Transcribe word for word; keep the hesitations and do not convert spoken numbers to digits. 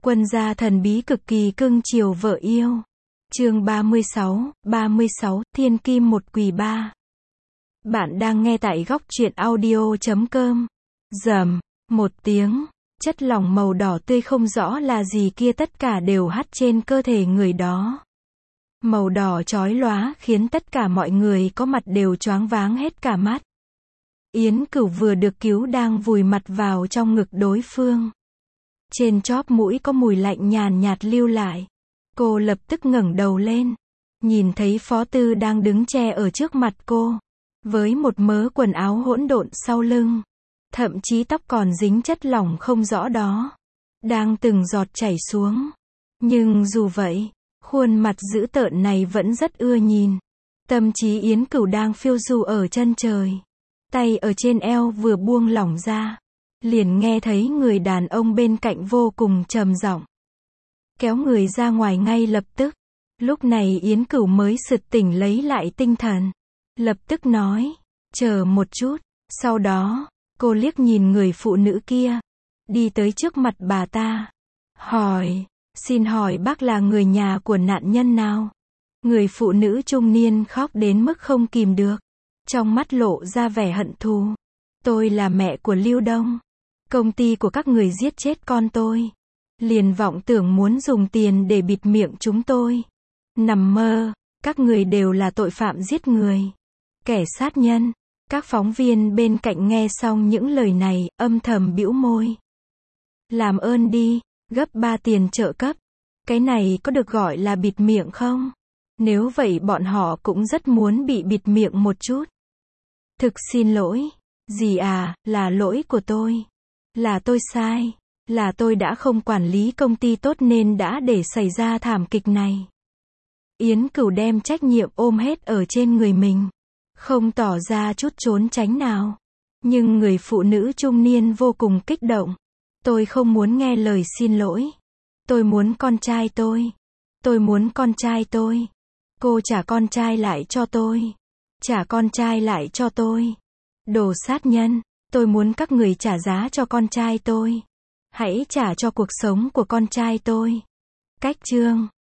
Quân gia thần bí cực kỳ cưng chiều vợ yêu. Chương ba mươi sáu, ba mươi sáu, Thiên Kim một quỳ ba. Bạn đang nghe tại góc truyện audio chấm com. Rầm, một tiếng, chất lỏng màu đỏ tươi không rõ là gì kia tất cả đều hắt trên cơ thể người đó. Màu đỏ chói lóa khiến tất cả mọi người có mặt đều choáng váng hết cả mắt. Yến Cửu vừa được cứu đang vùi mặt vào trong ngực đối phương. Trên chóp mũi có mùi lạnh nhàn nhạt lưu lại. Cô lập tức ngẩng đầu lên. Nhìn thấy Phó Tư đang đứng che ở trước mặt cô. Với một mớ quần áo hỗn độn sau lưng. Thậm chí tóc còn dính chất lỏng không rõ đó. Đang từng giọt chảy xuống. Nhưng dù vậy, khuôn mặt dữ tợn này vẫn rất ưa nhìn. Tâm trí Yến Cửu đang phiêu du ở chân trời. Tay ở trên eo vừa buông lỏng ra. Liền nghe thấy người đàn ông bên cạnh vô cùng trầm giọng. Kéo người ra ngoài ngay lập tức. Lúc này Yến Cửu mới sực tỉnh lấy lại tinh thần. Lập tức nói, chờ một chút. Sau đó, cô liếc nhìn người phụ nữ kia. Đi tới trước mặt bà ta. Hỏi, xin hỏi bác là người nhà của nạn nhân nào? Người phụ nữ trung niên khóc đến mức không kìm được. Trong mắt lộ ra vẻ hận thù. Tôi là mẹ của Lưu Đông. Công ty của các người giết chết con tôi. Liền vọng tưởng muốn dùng tiền để bịt miệng chúng tôi. Nằm mơ, các người đều là tội phạm giết người. Kẻ sát nhân. Các phóng viên bên cạnh nghe xong những lời này, âm thầm bĩu môi. Làm ơn đi, gấp ba tiền trợ cấp. Cái này có được gọi là bịt miệng không? Nếu vậy bọn họ cũng rất muốn bị bịt miệng một chút. Thực xin lỗi. Dì à, là lỗi của tôi. Là tôi sai. Là tôi đã không quản lý công ty tốt nên đã để xảy ra thảm kịch này. Yến Cửu đem trách nhiệm ôm hết ở trên người mình. Không tỏ ra chút trốn tránh nào. Nhưng người phụ nữ trung niên vô cùng kích động. Tôi không muốn nghe lời xin lỗi. Tôi muốn con trai tôi. Tôi muốn con trai tôi. Cô trả con trai lại cho tôi. Trả con trai lại cho tôi. Đồ sát nhân. Tôi muốn các người trả giá cho con trai tôi. Hãy trả cho cuộc sống của con trai tôi. Cách chương.